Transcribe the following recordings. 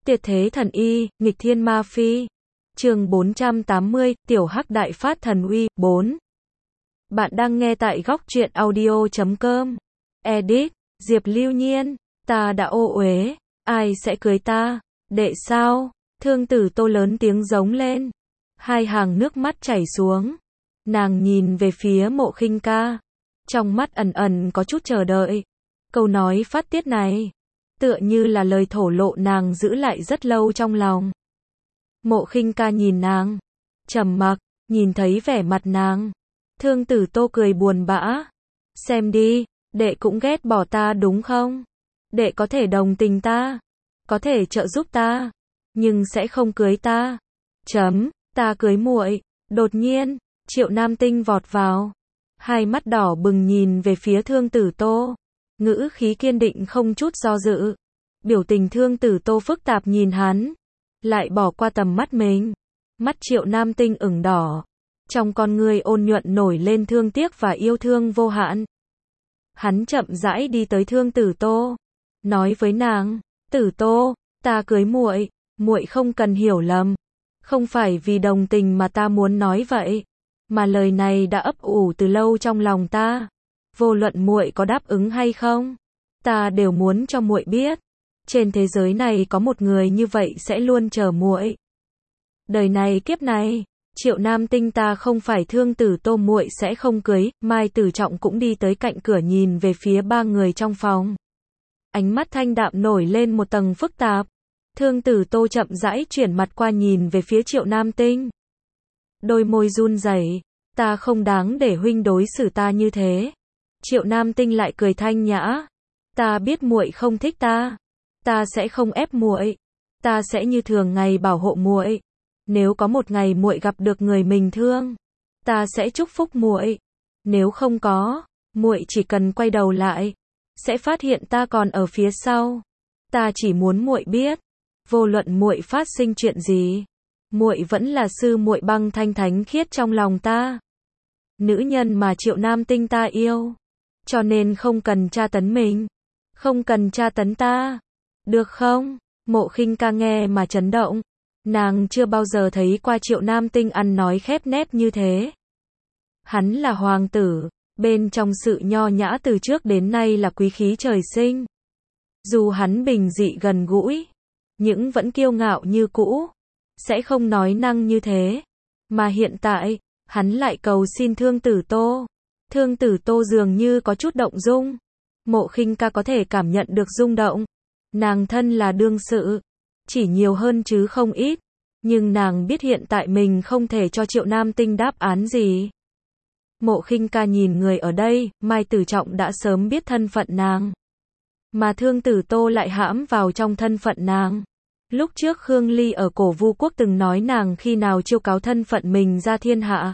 Tuyệt thế thần y, nghịch thiên ma phi. Chương 480, Tiểu Hắc đại phát thần uy, 4. Bạn đang nghe tại góc truyện audio.com. Edit, Diệp Lưu Nhiên, ta đã ô uế, ai sẽ cưới ta? Đệ sao? Thương Tử Tô lớn tiếng giống lên. Hai hàng nước mắt chảy xuống. Nàng nhìn về phía Mộ Khinh Ca. Trong mắt ẩn ẩn có chút chờ đợi. Câu nói phát tiết này, tựa như là lời thổ lộ nàng giữ lại rất lâu trong lòng. Mộ Khinh Ca nhìn nàng, trầm mặc, nhìn thấy vẻ mặt nàng. Thương Tử Tô cười buồn bã. Xem đi, đệ cũng ghét bỏ ta đúng không? Đệ có thể đồng tình ta, có thể trợ giúp ta, nhưng sẽ không cưới ta. Ta cưới muội. Đột nhiên, Triệu Nam Tinh vọt vào. Hai mắt đỏ bừng nhìn về phía Thương Tử Tô. Ngữ khí kiên định không chút do dự. Biểu tình Thương Tử Tô phức tạp nhìn hắn, lại bỏ qua tầm mắt mình. Mắt Triệu Nam Tinh ửng đỏ. Trong con người ôn nhuận nổi lên thương tiếc và yêu thương vô hạn. Hắn chậm rãi đi tới Thương Tử Tô, nói với nàng, Tử Tô, ta cưới muội, muội không cần hiểu lầm. Không phải vì đồng tình mà ta muốn nói vậy, mà lời này đã ấp ủ từ lâu trong lòng ta. Vô luận muội có đáp ứng hay không, ta đều muốn cho muội biết, trên thế giới này có một người như vậy sẽ luôn chờ muội. Đời này kiếp này, Triệu Nam Tinh ta không phải Thương Tử Tô muội sẽ không cưới. Mai Tử Trọng cũng đi tới cạnh cửa nhìn về phía ba người trong phòng. Ánh mắt thanh đạm nổi lên một tầng phức tạp. Thương Tử Tô chậm rãi chuyển mặt qua nhìn về phía Triệu Nam Tinh. Đôi môi run rẩy, ta không đáng để huynh đối xử ta như thế. Triệu Nam Tinh lại cười thanh nhã, ta biết muội không thích ta sẽ không ép muội, ta sẽ như thường ngày bảo hộ muội. Nếu có một ngày muội gặp được người mình thương, ta sẽ chúc phúc muội. Nếu không có, muội chỉ cần quay đầu lại, sẽ phát hiện ta còn ở phía sau. Ta chỉ muốn muội biết, vô luận muội phát sinh chuyện gì, muội vẫn là sư muội băng thanh thánh khiết trong lòng ta. Nữ nhân mà Triệu Nam Tinh ta yêu, cho nên không cần tra tấn mình, không cần tra tấn ta, được không? Mộ Khinh Ca nghe mà chấn động. Nàng chưa bao giờ thấy qua Triệu Nam Tinh ăn nói khép nép như thế. Hắn là hoàng tử, bên trong sự nho nhã từ trước đến nay là quý khí trời sinh. Dù hắn bình dị gần gũi, nhưng vẫn kiêu ngạo như cũ, sẽ không nói năng như thế. Mà hiện tại, hắn lại cầu xin Thương Tử Tô. Thương Tử Tô dường như có chút động dung. Mộ Khinh Ca có thể cảm nhận được rung động. Nàng thân là đương sự, chỉ nhiều hơn chứ không ít. Nhưng nàng biết hiện tại mình không thể cho Triệu Nam Tinh đáp án gì. Mộ Khinh Ca nhìn người ở đây, Mai Tử Trọng đã sớm biết thân phận nàng. Mà Thương Tử Tô lại hãm vào trong thân phận nàng. Lúc trước Khương Ly ở Cổ Vu Quốc từng nói nàng khi nào chiêu cáo thân phận mình ra thiên hạ.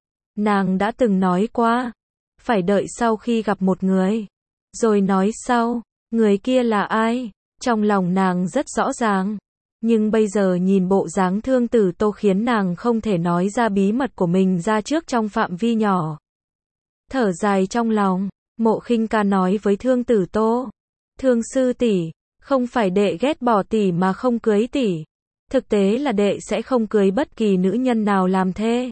Nàng đã từng nói qua, phải đợi sau khi gặp một người, rồi nói sau, người kia là ai, trong lòng nàng rất rõ ràng. Nhưng bây giờ nhìn bộ dáng Thương Tử Tô khiến nàng không thể nói ra bí mật của mình ra trước trong phạm vi nhỏ. Thở dài trong lòng, Mộ Khinh Ca nói với Thương Tử Tô, Thương sư tỷ, không phải đệ ghét bỏ tỷ mà không cưới tỷ. Thực tế là đệ sẽ không cưới bất kỳ nữ nhân nào làm thê.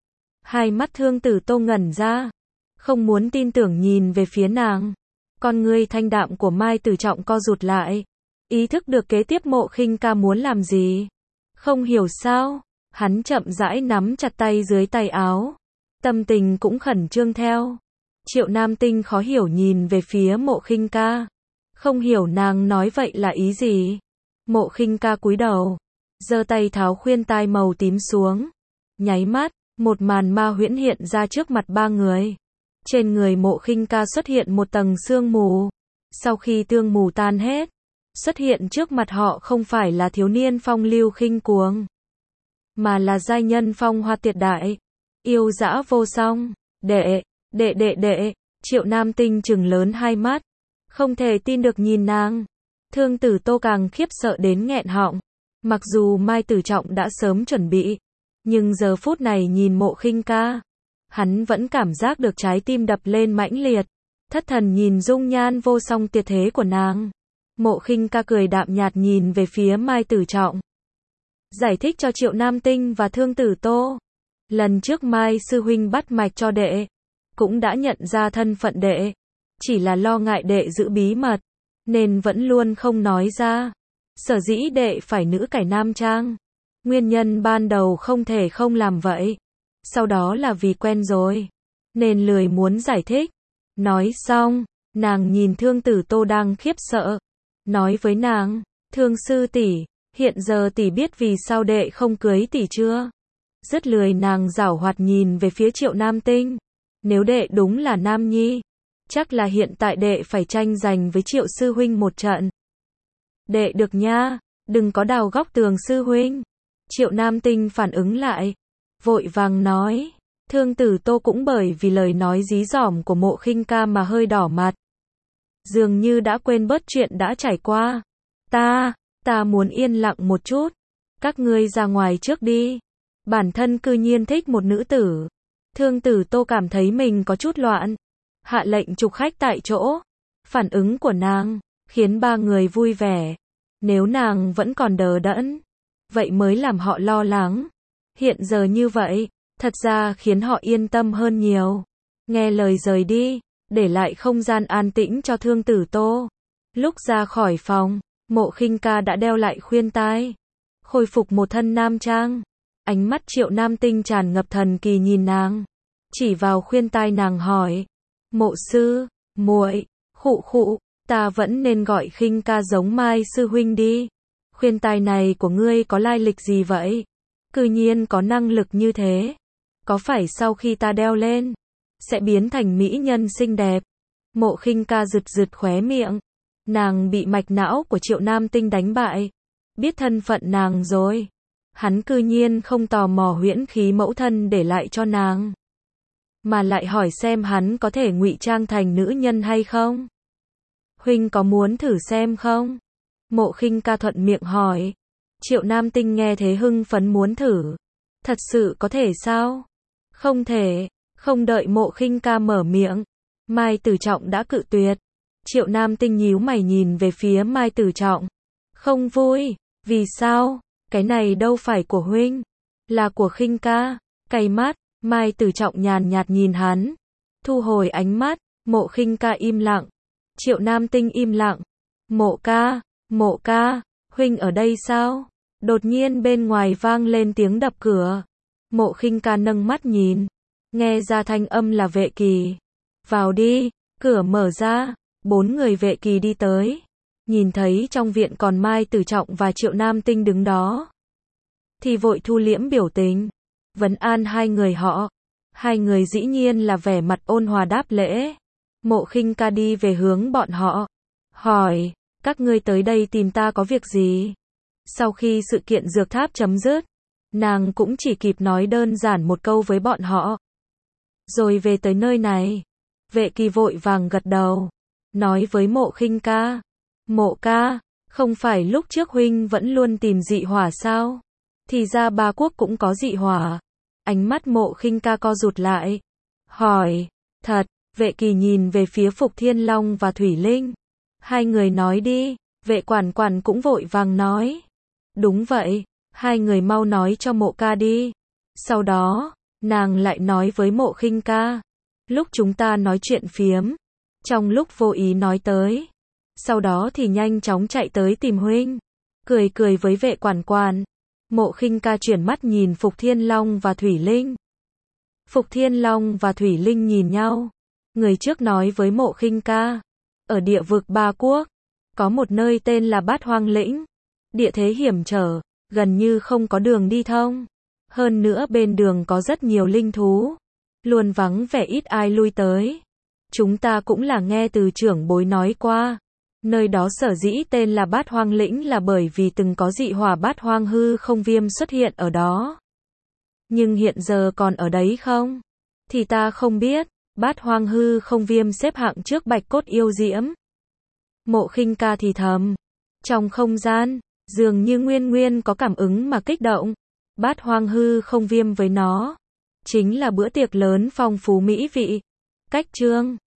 Hai mắt Thương Tử Tô ngẩn ra, không muốn tin tưởng nhìn về phía nàng. Con ngươi thanh đạm của Mai Tử Trọng co rụt lại. Ý thức được kế tiếp Mộ Khinh Ca muốn làm gì. Không hiểu sao, hắn chậm rãi nắm chặt tay dưới tay áo. Tâm tình cũng khẩn trương theo. Triệu Nam Tinh khó hiểu nhìn về phía Mộ Khinh Ca. Không hiểu nàng nói vậy là ý gì. Mộ Khinh Ca cúi đầu, giơ tay tháo khuyên tai màu tím xuống. Nháy mắt, một màn ma huyễn hiện ra trước mặt ba người. Trên người Mộ Khinh Ca xuất hiện một tầng sương mù. Sau khi sương mù tan hết, xuất hiện trước mặt họ không phải là thiếu niên phong lưu khinh cuồng, mà là giai nhân phong hoa tuyệt đại, yêu dã vô song. Đệ. Triệu Nam Tinh trừng lớn hai mắt, không thể tin được nhìn nàng. Thương Tử Tô càng khiếp sợ đến nghẹn họng. Mặc dù Mai Tử Trọng đã sớm chuẩn bị, nhưng giờ phút này nhìn Mộ Khinh Ca, hắn vẫn cảm giác được trái tim đập lên mãnh liệt. Thất thần nhìn dung nhan vô song tuyệt thế của nàng. Mộ Khinh Ca cười đạm nhạt nhìn về phía Mai Tử Trọng. Giải thích cho Triệu Nam Tinh và Thương Tử Tô. Lần trước Mai sư huynh bắt mạch cho đệ, cũng đã nhận ra thân phận đệ, chỉ là lo ngại đệ giữ bí mật, nên vẫn luôn không nói ra. Sở dĩ đệ phải nữ cải nam trang, nguyên nhân ban đầu không thể không làm vậy, sau đó là vì quen rồi, nên lười muốn giải thích. Nói xong, nàng nhìn Thương Tử Tô đang khiếp sợ, nói với nàng, Thương sư tỷ, hiện giờ tỷ biết vì sao đệ không cưới tỷ chưa? Rất lười nàng giảo hoạt nhìn về phía Triệu Nam Tinh. Nếu đệ đúng là nam nhi, chắc là hiện tại đệ phải tranh giành với Triệu sư huynh một trận. Đệ được nha, đừng có đào góc tường sư huynh. Triệu Nam Tinh phản ứng lại, vội vàng nói. Thương Tử Tô cũng bởi vì lời nói dí dỏm của Mộ Khinh Ca mà hơi đỏ mặt. Dường như đã quên bớt chuyện đã trải qua. Ta muốn yên lặng một chút. Các ngươi ra ngoài trước đi. Bản thân cư nhiên thích một nữ tử. Thương Tử Tô cảm thấy mình có chút loạn. Hạ lệnh trục khách tại chỗ. Phản ứng của nàng khiến ba người vui vẻ. Nếu nàng vẫn còn đờ đẫn, vậy mới làm họ lo lắng. Hiện giờ như vậy, thật ra khiến họ yên tâm hơn nhiều. Nghe lời rời đi, để lại không gian an tĩnh cho Thương Tử Tô. Lúc ra khỏi phòng, Mộ Khinh Ca đã đeo lại khuyên tai, khôi phục một thân nam trang. Ánh mắt Triệu Nam Tinh tràn ngập thần kỳ nhìn nàng, chỉ vào khuyên tai nàng hỏi, Mộ sư, muội, khụ, ta vẫn nên gọi Khinh Ca giống Mai sư huynh đi. Khuyên tai này của ngươi có lai lịch gì vậy? Cư nhiên có năng lực như thế. Có phải sau khi ta đeo lên, sẽ biến thành mỹ nhân xinh đẹp? Mộ Khinh Ca rực khóe miệng. Nàng bị mạch não của Triệu Nam Tinh đánh bại. Biết thân phận nàng rồi. Hắn cư nhiên không tò mò huyễn khí mẫu thân để lại cho nàng, mà lại hỏi xem hắn có thể ngụy trang thành nữ nhân hay không. Huynh có muốn thử xem không? Mộ Khinh Ca thuận miệng hỏi. Triệu Nam Tinh nghe thế hưng phấn muốn thử. Thật sự có thể sao? Không thể. Không đợi Mộ Khinh Ca mở miệng, Mai Tử Trọng đã cự tuyệt. Triệu Nam Tinh nhíu mày nhìn về phía Mai Tử Trọng. Không vui. Vì sao? Cái này đâu phải của huynh, là của Khinh Ca. Cay mắt, Mai Tử Trọng nhàn nhạt nhìn hắn, thu hồi ánh mắt. Mộ Khinh Ca im lặng. Triệu Nam Tinh im lặng. Mộ ca, huynh ở đây sao? Đột nhiên bên ngoài vang lên tiếng đập cửa. Mộ Khinh Ca nâng mắt nhìn, nghe ra thanh âm là Vệ Kỳ. Vào đi. Cửa mở ra, 4 người Vệ Kỳ đi tới. Nhìn thấy trong viện còn Mai Tử Trọng và Triệu Nam Tinh đứng đó, thì vội thu liễm biểu tình, vấn an hai người họ. Hai người dĩ nhiên là vẻ mặt ôn hòa đáp lễ. Mộ Khinh Ca đi về hướng bọn họ, hỏi, các ngươi tới đây tìm ta có việc gì? Sau khi sự kiện dược tháp chấm dứt, nàng cũng chỉ kịp nói đơn giản một câu với bọn họ, rồi về tới nơi này. Vệ Kỳ vội vàng gật đầu, nói với Mộ Khinh Ca, Mộ ca, không phải lúc trước huynh vẫn luôn tìm dị hỏa sao? Thì ra Ba Quốc cũng có dị hỏa. Ánh mắt Mộ Khinh Ca co rụt lại, hỏi, thật? Vệ Kỳ nhìn về phía Phục Thiên Long và Thủy Linh. Hai người nói đi. Vệ Quản Quản cũng vội vàng nói, đúng vậy, hai người mau nói cho Mộ ca đi. Sau đó, nàng lại nói với Mộ Khinh Ca, lúc chúng ta nói chuyện phiếm, trong lúc vô ý nói tới, sau đó thì nhanh chóng chạy tới tìm huynh. Cười với Vệ Quản Quản. Mộ Khinh Ca chuyển mắt nhìn Phục Thiên Long và Thủy Linh. Phục Thiên Long và Thủy Linh nhìn nhau. Người trước nói với Mộ Khinh Ca, ở địa vực Ba Quốc, có một nơi tên là Bát Hoang Lĩnh. Địa thế hiểm trở, gần như không có đường đi thông. Hơn nữa bên đường có rất nhiều linh thú, luôn vắng vẻ ít ai lui tới. Chúng ta cũng là nghe từ trưởng bối nói qua. Nơi đó sở dĩ tên là Bát Hoang Lĩnh là bởi vì từng có dị hỏa Bát Hoang hư không viêm xuất hiện ở đó. Nhưng hiện giờ còn ở đấy không? Thì ta không biết. Bát Hoang hư không viêm xếp hạng trước Bạch Cốt yêu diễm. Mộ Khinh Ca thì thầm. Trong không gian, dường như Nguyên có cảm ứng mà kích động. Bát Hoang hư không viêm với nó chính là bữa tiệc lớn phong phú mỹ vị. Cách chương